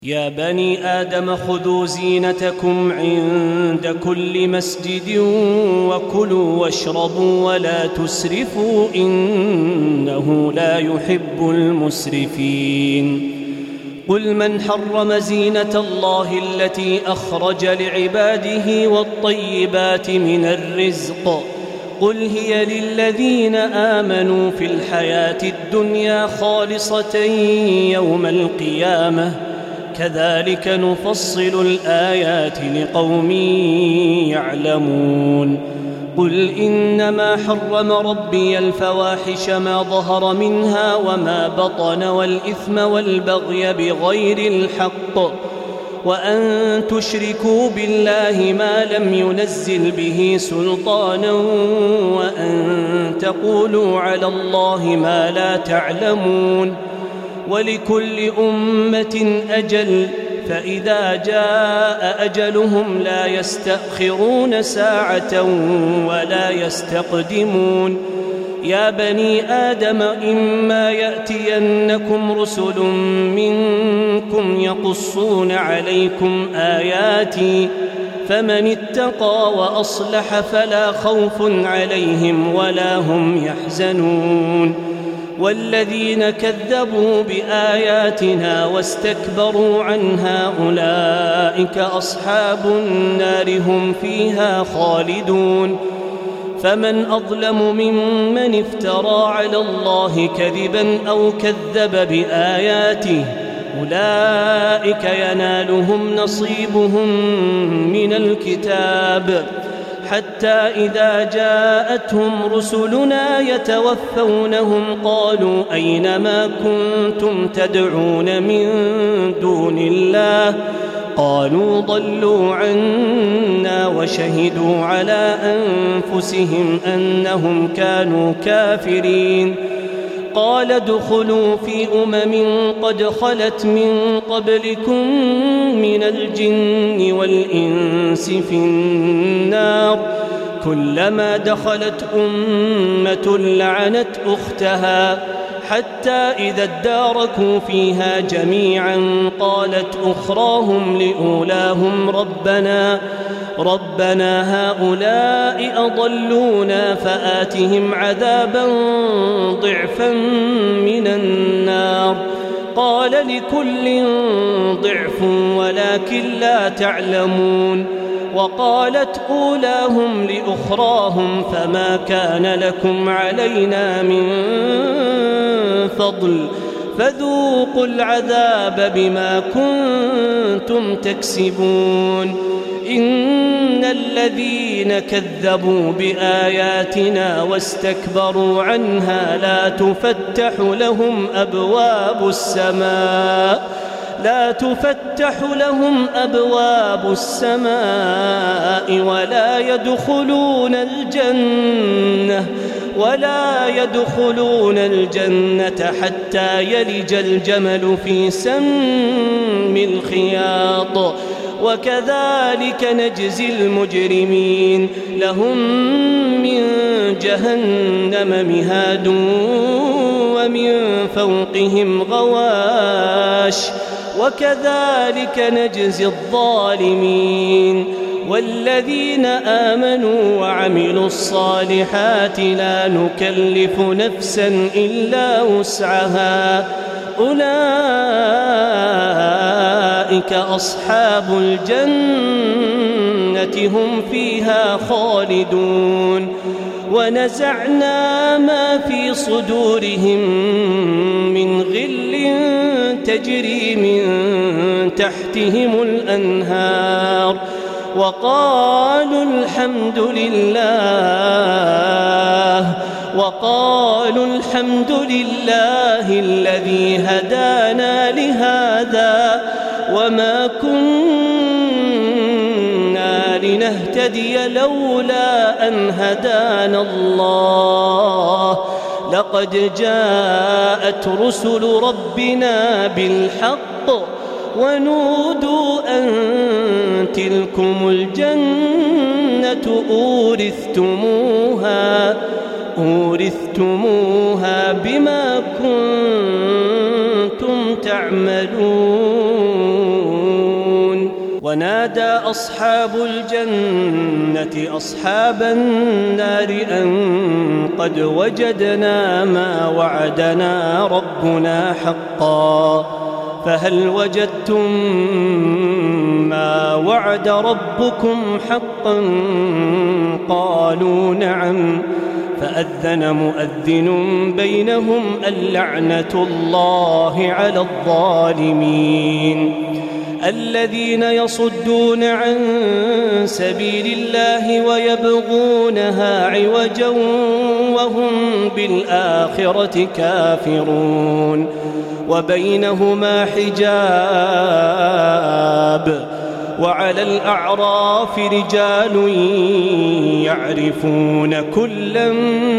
يا بني آدم خذوا زينتكم عند كل مسجد وكلوا واشربوا ولا تسرفوا إنه لا يحب المسرفين. قل من حرم زينة الله التي أخرج لعباده والطيبات من الرزق قل هي للذين آمنوا في الحياة الدنيا خالصة يوم القيامة كذلك نفصل الآيات لقوم يعلمون. قل إنما حرم ربي الفواحش ما ظهر منها وما بطن والإثم والبغي بغير الحق وأن تشركوا بالله ما لم ينزل به سلطانا وأن تقولوا على الله ما لا تعلمون. ولكل أمة أجل فإذا جاء أجلهم لا يستأخرون ساعة ولا يستقدمون. يا بني آدم إما يأتينكم رسل منكم يقصون عليكم آياتي فمن اتقى وأصلح فلا خوف عليهم ولا هم يحزنون. والذين كذبوا بآياتنا واستكبروا عنها أولئك أصحاب النار هم فيها خالدون. فمن أظلم ممن افترى على الله كذبا أو كذب بآياته أولئك ينالهم نصيبهم من الكتاب حتى إذا جاءتهم رسلنا يتوفونهم قالوا أين ما كنتم تدعون من دون الله قالوا ضلوا عنا وشهدوا على أنفسهم أنهم كانوا كافرين. قال ادخلوا في قد خلت من قبلكم من الجن والإنس في النار كلما دخلت أمة لعنت أختها حتى إذا اداركوا فيها جميعا قالت أخراهم لأولاهم ربنا هؤلاء أضلونا فآتهم عذابا ضعفا من النار قال لكل ضعف ولكن لا تعلمون. وقالت أولاهم لأخراهم فما كان لكم علينا من فضل فذوقوا العذاب بما كنتم تكسبون. إن الذين كذبوا بآياتنا واستكبروا عنها لا تفتح لهم أبواب السماء ولا يدخلون الجنة حتى يلج الجمل في سم الخياط وكذلك نجزي المجرمين. لهم من جهنم مهاد ومن فوقهم غواش وكذلك نجزي الظالمين. والذين آمنوا وعملوا الصالحات لا نكلف نفسا إلا وسعها أولئك أصحاب الجنة هم فيها خالدون. ونزعنا ما في صدورهم من غل تجري من تحتهم الأنهار وقالوا الحمد لله الذي هدانا لهذا وما كنا لنهتدي لولا أن هدانا الله لقد جاءت رسل ربنا بالحق ونودوا أن تلكم الجنة أورثتموها بما كنتم تعملون. ونادى أصحاب الجنة أصحاب النار أن قد وجدنا ما وعدنا ربنا حقا فهل وجدتم ما وعد ربكم حقا قالوا نعم فأذن مؤذن بينهم اللعنة الله على الظالمين الذين يصدون عن سبيل الله ويبغونها عوجا وهم بالآخرة كافرون وبينهما حجاب وعلى الأعراف رجال يعرفون كلا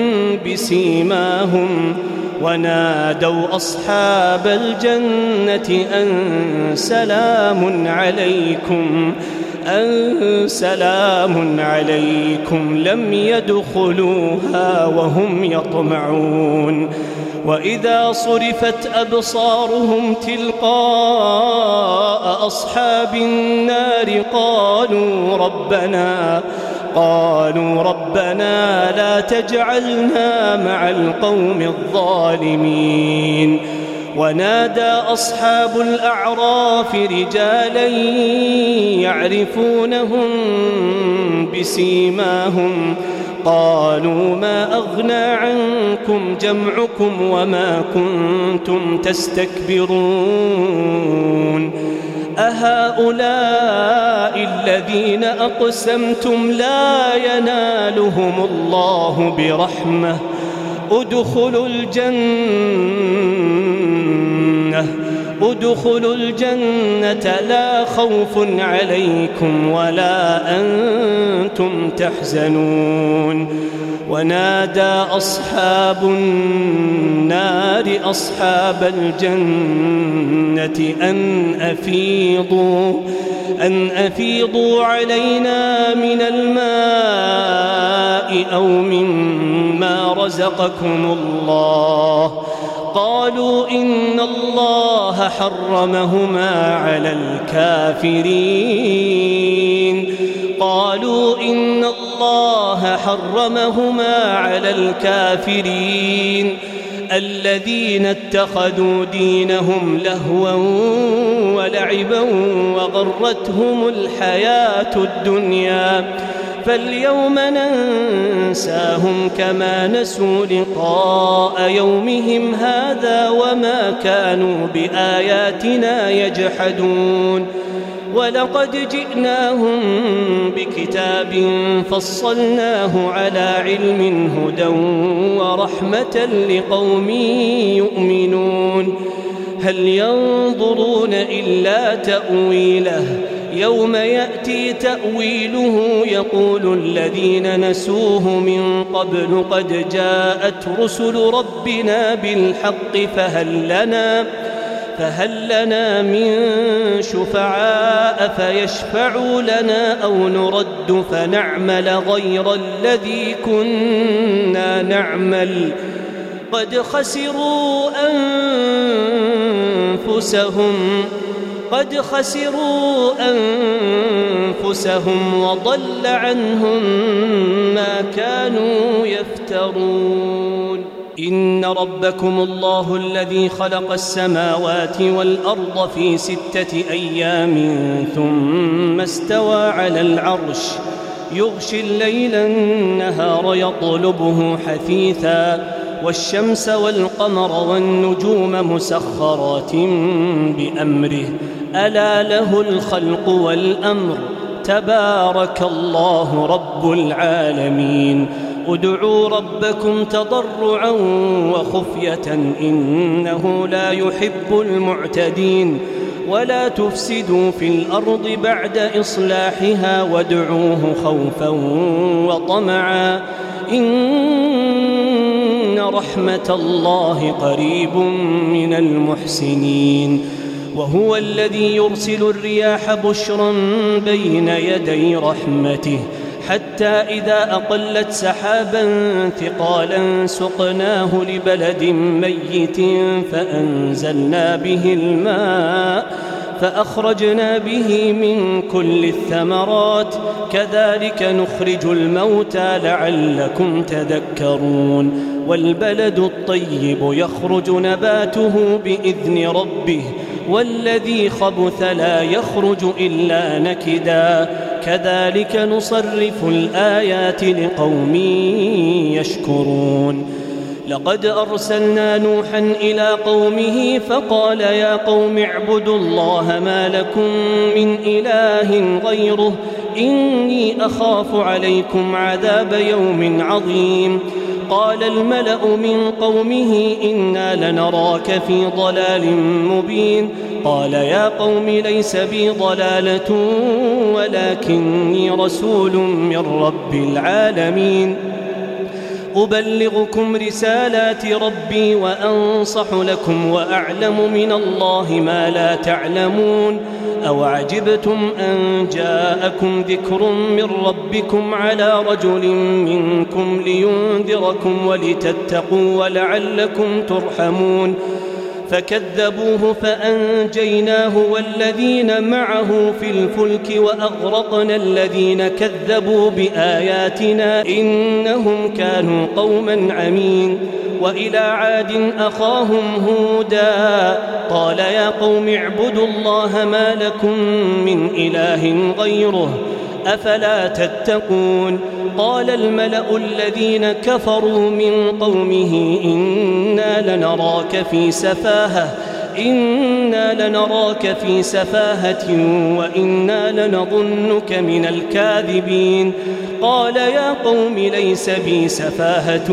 بسيماهم ونادوا أصحاب الجنة أن سلام عليكم لم يدخلوها وهم يطمعون وإذا صرفت أبصارهم تلقاء أصحاب النار قالوا ربنا لا تجعلنا مع القوم الظالمين ونادى أصحاب الأعراف رجالا يعرفونهم بسيماهم قالوا ما أغنى عنكم جمعكم وما كنتم تستكبرون أهؤلاء الذين أقسمتم لا ينالهم الله برحمة ادخلوا الجنة لا خوف عليكم ولا أنتم تحزنون ونادى أصحاب النار أصحاب الجنة أن أفيضوا علينا من الماء أو مما رزقكم الله قالوا إن الله حرمهما على الكافرين الذين اتخذوا دينهم لهوا ولعبا وغرتهم الحياة الدنيا فاليوم ننساهم كما نسوا لقاء يومهم هذا وما كانوا بآياتنا يجحدون ولقد جئناهم بكتاب فصلناه على علم هدى ورحمة لقوم يؤمنون هل ينظرون إلا تأويله يوم يأتي تأويله يقول الذين نسوه من قبل قد جاءت رسل ربنا بالحق فهل لنا من شفعاء فيشفعوا لنا أو نرد فنعمل غير الذي كنا نعمل قد خسروا أنفسهم وضل عنهم ما كانوا يفترون إن ربكم الله الذي خلق السماوات والأرض في 6 أيام ثم استوى على العرش يغشي الليل النهار يطلبه حثيثا والشمس والقمر والنجوم مسخرات بأمره ألا له الخلق والأمر تبارك الله رب العالمين ادعوا ربكم تضرعا وخفية إنه لا يحب المعتدين ولا تفسدوا في الأرض بعد إصلاحها وادعوه خوفا وطمعا إن رحمة الله قريب من المحسنين وهو الذي يرسل الرياح بشرا بين يدي رحمته حتى إذا أقلت سحابا ثقالا سقناه فأخرجنا به من كل الثمرات كذلك نخرج الموتى لعلكم تذكرون والبلد الطيب يخرج نباته بإذن ربه والذي خبث لا يخرج إلا نكدا كذلك نصرف الآيات لقوم يشكرون لقد أرسلنا نوحا إلى قومه فقال يا قوم اعبدوا الله ما لكم من إله غيره إني أخاف عليكم عذاب يوم عظيم قال الملأ من قومه إنا لنراك في ضلال مبين قال يا قوم ليس بي ضلالة ولكني رسول من رب العالمين أبلغكم رسالات ربي وأنصح لكم وأعلم من الله ما لا تعلمون أو عجبتم أن جاءكم ذكر من ربكم على رجل منكم لينذركم ولتتقوا ولعلكم ترحمون فكذبوه فأنجيناه والذين معه في الفلك وأغرقنا الذين كذبوا بآياتنا إنهم كانوا قوما عمين وإلى عاد أخاهم هودا قال يا قوم اعبدوا الله ما لكم من إله غيره أفلا تتقون قال الملأ الذين كفروا من قومه إنا لنراك في سفاهة وإنا لنظنك من الكاذبين قال يا قوم ليس بي سفاهة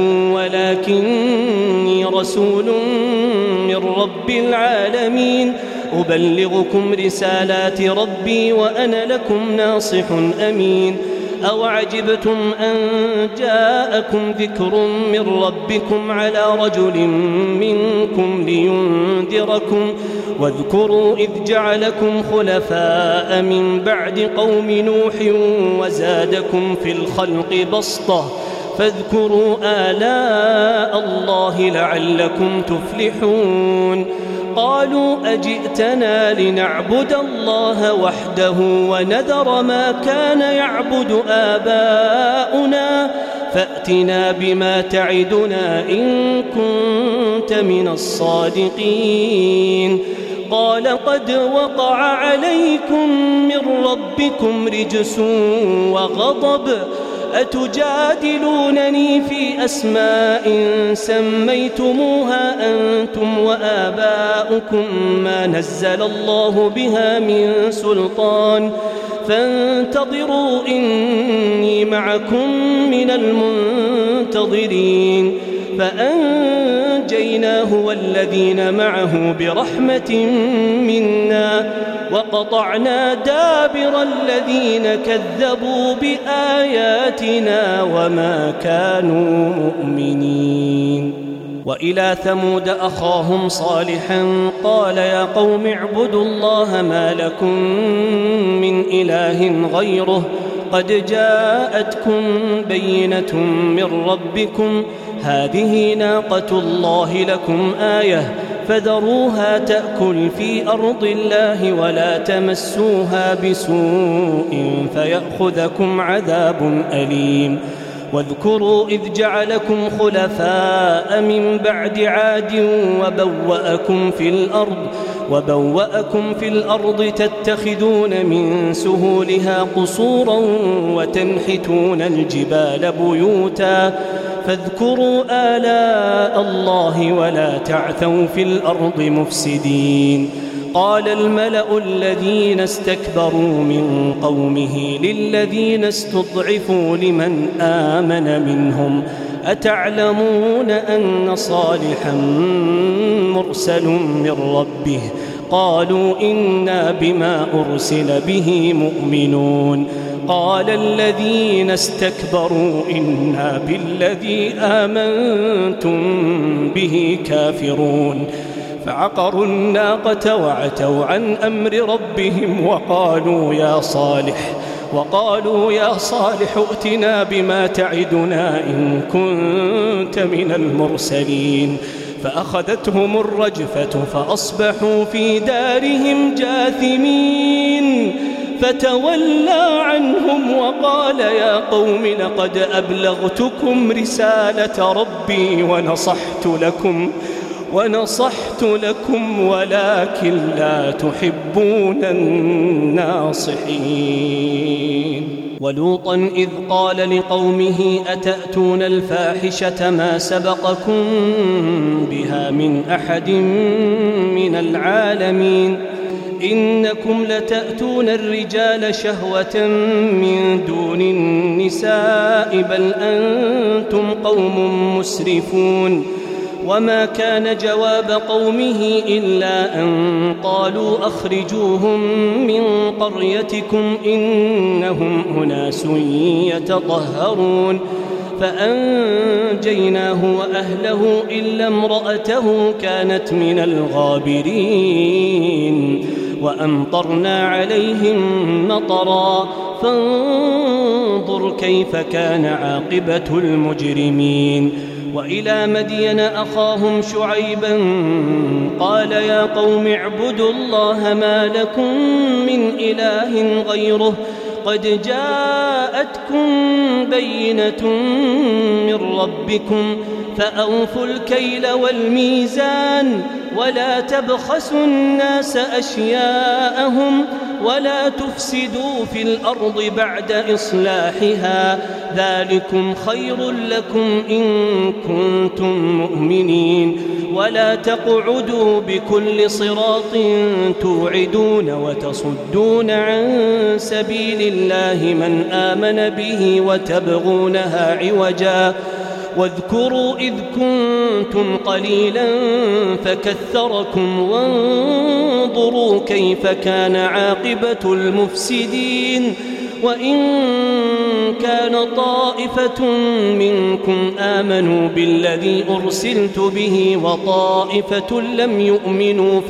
ولكني رسول من رب العالمين أبلغكم رسالات ربي وأنا لكم ناصح أمين أو عجبتم أن جاءكم ذكر من ربكم على رجل منكم لينذركم واذكروا إذ جعلكم خلفاء من بعد قوم نوح وزادكم في الخلق بسطة فاذكروا آلاء الله لعلكم تفلحون قالوا أجئتنا لنعبد الله وحده ونذر ما كان يعبد آباؤنا فأتنا بما تعدنا إن كنت من الصادقين قال قد وقع عليكم من ربكم رجس وغضب أتجادلونني في أسماء سميتموها أنتم وآباؤكم ما نزل الله بها من سلطان فانتظروا إني معكم من المنتظرين فأنجيناه والذين معه برحمة منا وقطعنا دابر الذين كذبوا بآياتنا وما كانوا مؤمنين وإلى ثمود أخاهم صالحا قال يا قوم اعبدوا الله ما لكم من إله غيره قد جاءتكم بينة من ربكم هذه ناقة الله لكم آية فذروها تأكل في أرض الله ولا تمسوها بسوء فيأخذكم عذاب أليم واذكروا إذ جعلكم خلفاء من بعد عاد وبوأكم في الأرض تتخذون من سهولها قصورا وتنحتون الجبال بيوتا فاذكروا آلاء الله ولا تعثوا في الأرض مفسدين قال الملأ الذين استكبروا من قومه للذين استضعفوا لمن آمن منهم أتعلمون أن صالحا مرسل من ربه قالوا إنا بما أرسل به مؤمنون قال الذين استكبروا إنا بالذي آمنتم به كافرون فعقروا الناقة وعتوا عن أمر ربهم وقالوا يا صالح ائتنا بما تعدنا إن كنت من المرسلين فأخذتهم الرجفة فأصبحوا في دارهم جاثمين فتولى عنهم وقال يا قوم لقد أبلغتكم رسالة ربي ونصحت لكم ولكن لا تحبون الناصحين. ولوطا إذ قال لقومه أتأتون الفاحشة ما سبقكم بها من أحد من العالمين إنكم لتأتون الرجال شهوة من دون النساء بل أنتم قوم مسرفون. وما كان جواب قومه إلا أن قالوا أخرجوهم من قريتكم إنهم أناس يتطهرون فأنجيناه وأهله إلا امرأته كانت من الغابرين وأمطرنا عليهم مطرا فانظر كيف كان عاقبة المجرمين. وإلى مدين أخاهم شعيبا قال يا قوم اعبدوا الله ما لكم من إله غيره قد جاءتكم بينة من ربكم فأوفوا الكيل والميزان ولا تبخسوا الناس أشياءهم ولا تفسدوا في الأرض بعد إصلاحها ذلكم خير لكم إن كنتم مؤمنين. ولا تقعدوا بكل صراط توعدون وتصدون عن سبيل الله من آمن به وتبغونها عوجا واذكروا إذ كنتم قليلا فكثركم وانظروا كيف كان عاقبة المفسدين. وإن كان طائفة منكم آمنوا بالذي أرسلت به وطائفة لم يؤمنوا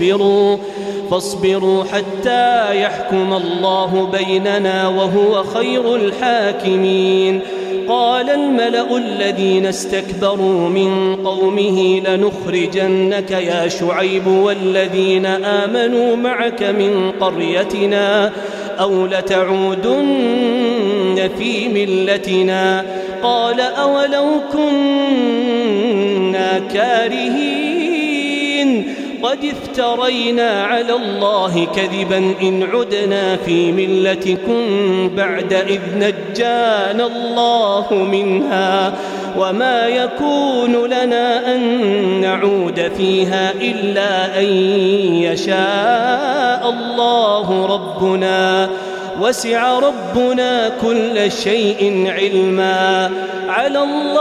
فاصبروا حتى يحكم الله بيننا وهو خير الحاكمين. قال الملأ الذين استكبروا من قومه لنخرجنك يا شعيب والذين آمنوا معك من قريتنا أو لتعودن في ملتنا قال أولو كنا كارهين قد افترينا على الله كذبا إن عدنا في ملتكم بعد إذ نجانا الله منها وما يكون لنا أن نعود فيها إلا أن يشاء الله ربنا وسع ربنا كل شيء علما. على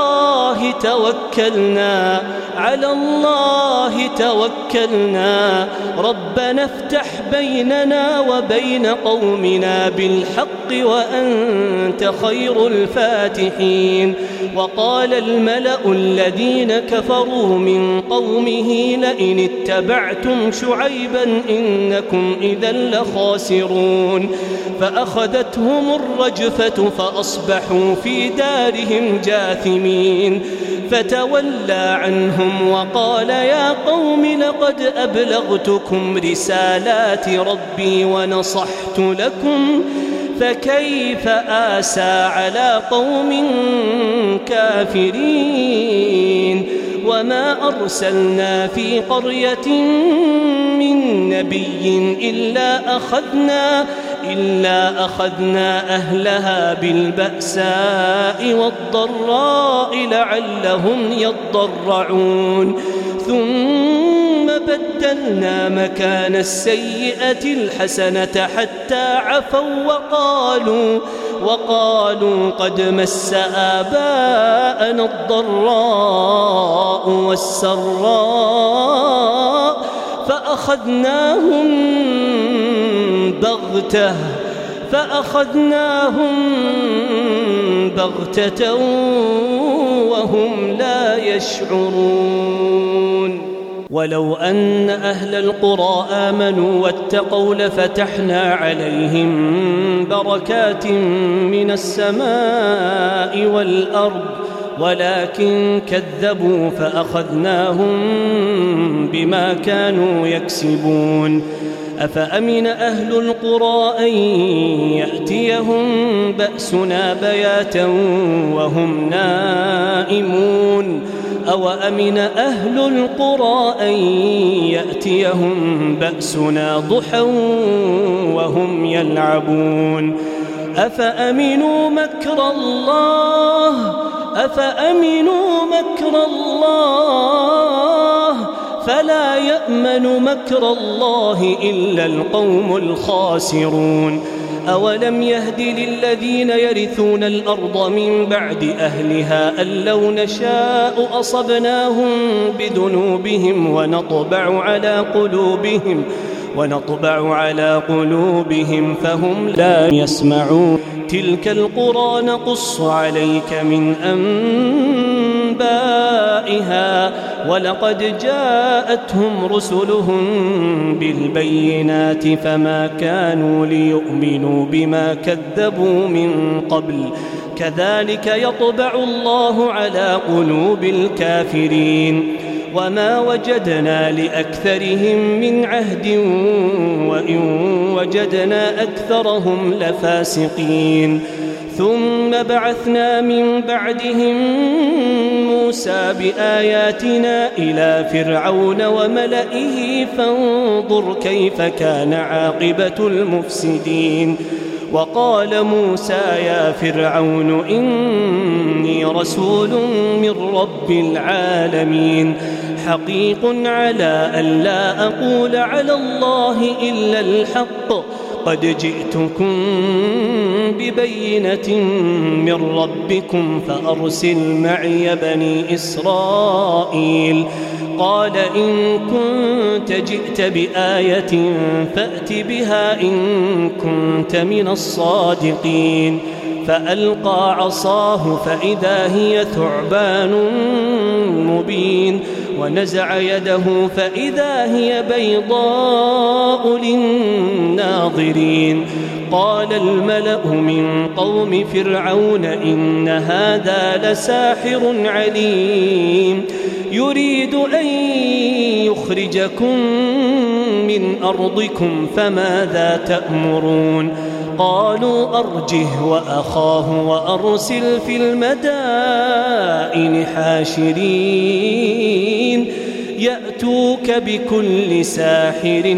الله توكلنا ربنا افتح بيننا وبين قومنا بالحق وأنت خير الفاتحين. وقال الملأ الذين كفروا من قومه لئن اتبعتم شعيبا إنكم إذا لخاسرون. فأخذتهم الرجفة فأصبحوا في دارهم جاثمين فتولى عنهم وقال يا قوم لقد أبلغتكم رسالات ربي ونصحت لكم فكيف آسى على قوم كافرين. وما أرسلنا في قرية من نبي إلا أخذنا أهلها بالبأساء والضراء لعلهم يضرعون ثم بدلنا مكان السيئة الحسنة حتى عفوا وقالوا قد مس آباءنا الضراء والسراء فأخذناهم بغتة وهم لا يشعرون. ولو أن أهل القرى آمنوا واتقوا لفتحنا عليهم بركات من السماء والأرض ولكن كذبوا فأخذناهم بما كانوا يكسبون. أفأمن أهل القرى أن يأتيهم بأسنا بياتا وهم نائمون أو أمن أهل القرى أن يأتيهم بأسنا ضحى وهم يلعبون. أفأمنوا مكر الله فلا يأمن مكر الله إلا القوم الخاسرون. أولم يهد للذين يرثون الأرض من بعد أهلها أن لو نشاء أصبناهم بذنوبهم ونطبع على قلوبهم فهم لا يسمعون. تلك القرى نقص عليك من أنبائها ولقد جاءتهم رسلهم بالبينات فما كانوا ليؤمنوا بما كذبوا من قبل كذلك يطبع الله على قلوب الكافرين. وما وجدنا لأكثرهم من عهد وإن وجدنا أكثرهم لفاسقين. ثم بعثنا من بعدهم موسى بآياتنا إلى فرعون وملئه فانظر كيف كان عاقبة المفسدين. وقال موسى يا فرعون إني رسول من رب العالمين حقيق على أن لا أقول على الله إلا الحق قد جئتكم ببينة من ربكم فأرسل معي بني إسرائيل. قال إن كنت جئت بآية فأت بها إن كنت من الصادقين. فألقى عصاه فإذا هي ثعبان مبين ونزع يده فإذا هي بيضاء للناظرين. قال الملأ من قوم فرعون إن هذا لساحر عليم يريد أن يخرجكم من أرضكم فماذا تأمرون. قالوا أرجه وأخاه وأرسل في المدائن حاشرين يأتوك بكل ساحر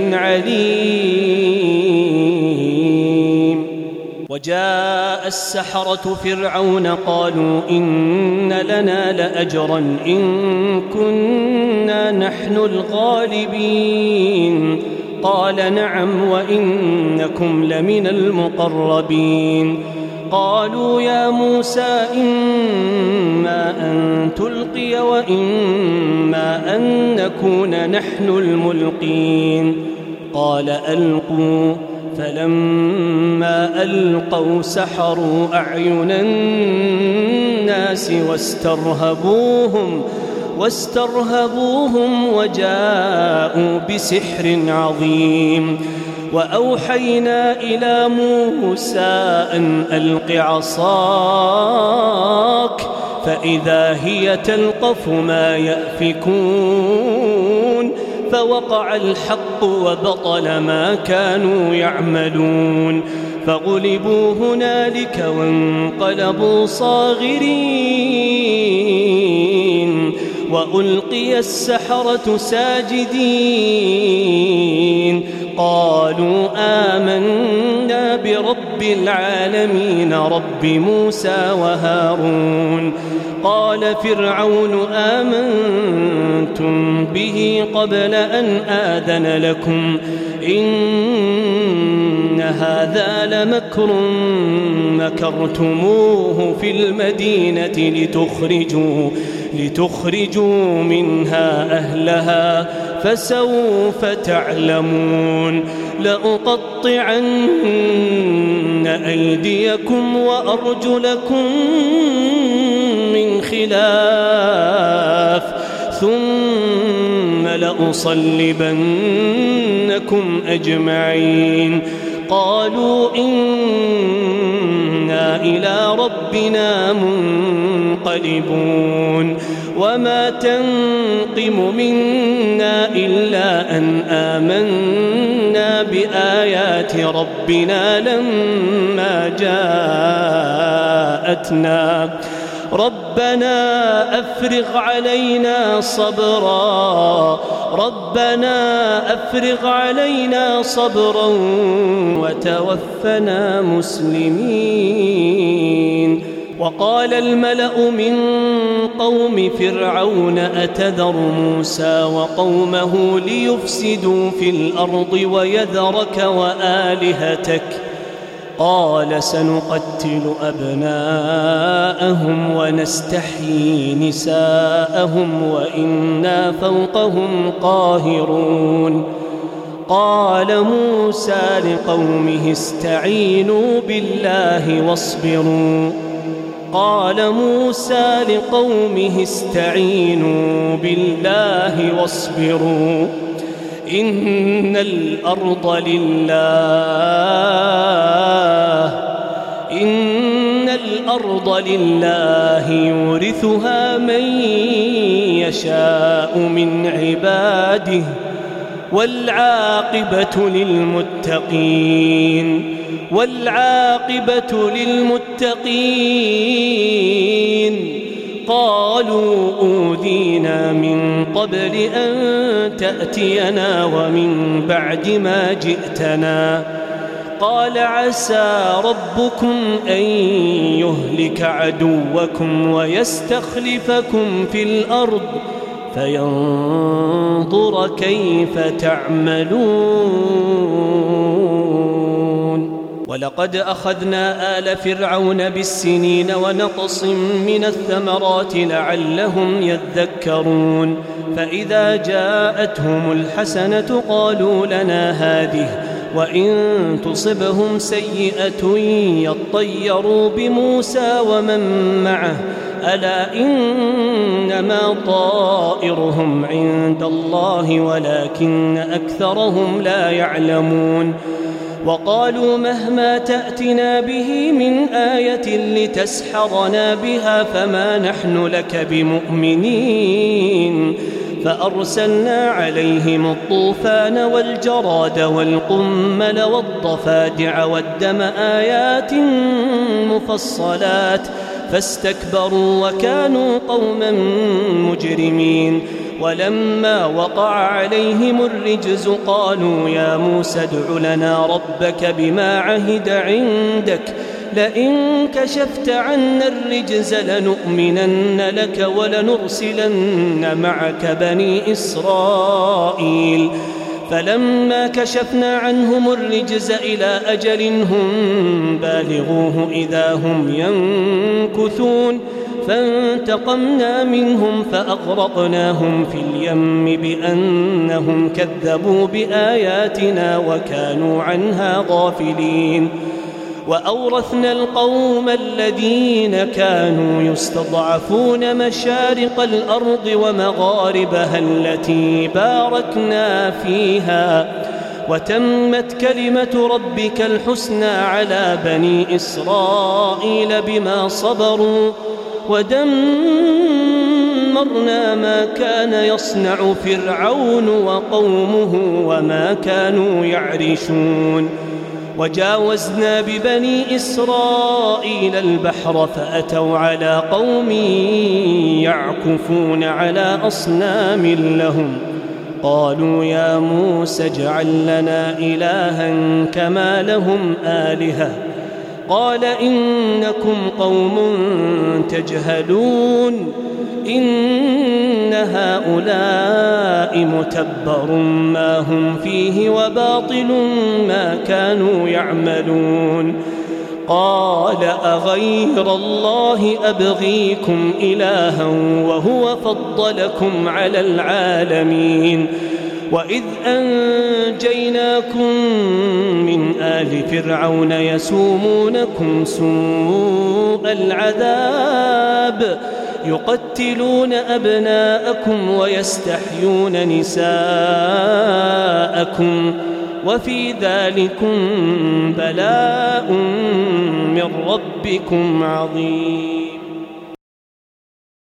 عليم. وجاء السحرة فرعون قالوا إن لنا لأجرا إن كنا نحن الغالبين. قال نعم وإنكم لمن المقربين. قالوا يا موسى إما أن تلقي وإما أن نكون نحن الملقين. قال ألقوا. فلما ألقوا سحروا أعين الناس واسترهبوهم وجاءوا بسحر عظيم. وأوحينا إلى موسى أن ألق عصاك فإذا هي تلقف ما يأفكون. فوقع الحق وبطل ما كانوا يعملون. فغلبوا هنالك وانقلبوا صاغرين وألقي السحرة ساجدين. قالوا آمنا برب العالمين رب موسى وهارون. قال فرعون آمنتم به قبل أن آذن لكم إن هذا لمكر مكرتموه في المدينة لتخرجوا منها أهلها فسوف تعلمون. لأقطعن أيديكم وأرجلكم من خلاف ثم لأصلبنكم أجمعين. قالوا إنا إلى ربنا منقلبون. منقلبون وما تنقم منا إلا أن آمنا بآيات ربنا لما جاءتنا ربنا أفرغ علينا صبرا وتوفنا مسلمين. وقال الملأ من قوم فرعون أتذر موسى وقومه ليفسدوا في الأرض ويذرك وآلهتك قال سنقتل أبناءهم ونستحيي نساءهم وإنا فوقهم قاهرون. قال موسى لقومه استعينوا بالله واصبروا إن الأرض لله يورثها من يشاء من عباده والعاقبة للمتقين. قالوا أوذينا من قبل أن تأتينا ومن بعد ما جئتنا قال عسى ربكم أن يهلك عدوكم ويستخلفكم في الأرض فينظر كيف تعملون. ولقد أخذنا آل فرعون بالسنين ونقص من الثمرات لعلهم يذكرون. فإذا جاءتهم الحسنة قالوا لنا هذه وإن تصبهم سيئة يطيروا بموسى ومن معه ألا إنما طائرهم عند الله ولكن أكثرهم لا يعلمون. وقالوا مهما تأتنا به من آية لتسحرنا بها فما نحن لك بمؤمنين. فأرسلنا عليهم الطوفان والجراد والقمل والضفادع والدم آيات مفصلات فاستكبروا وكانوا قوما مجرمين. ولما وقع عليهم الرجز قالوا يا موسى ادع لنا ربك بما عهد عندك لئن كشفت عنا الرجز لنؤمنن لك ولنرسلن معك بني إسرائيل. فلما كشفنا عنهم الرجز إلى أجل هم بالغوه إذا هم ينكثون فانتقمنا منهم فأغرقناهم في اليم بأنهم كذبوا بآياتنا وكانوا عنها غافلين. وأورثنا القوم الذين كانوا يستضعفون مشارق الأرض ومغاربها التي باركنا فيها وتمت كلمة ربك الحسنى على بني إسرائيل بما صبروا ودمرنا ما كان يصنع فرعون وقومه وما كانوا يعرشون. وجاوزنا ببني إسرائيل البحر فأتوا على قوم يعكفون على أصنام لهم قالوا يا موسى اجعل لنا إلها كما لهم آلهة قال إنكم قوم تجهلون إن هؤلاء متبر ما هم فيه وباطل ما كانوا يعملون. قال أغير الله أبغيكم إلها وهو فضلكم على العالمين وإذ أنجيناكم من آل فرعون يسومونكم سوء العذاب يقتلون أبناءكم ويستحيون نساءكم وفي ذلكم بلاء من ربكم عظيم.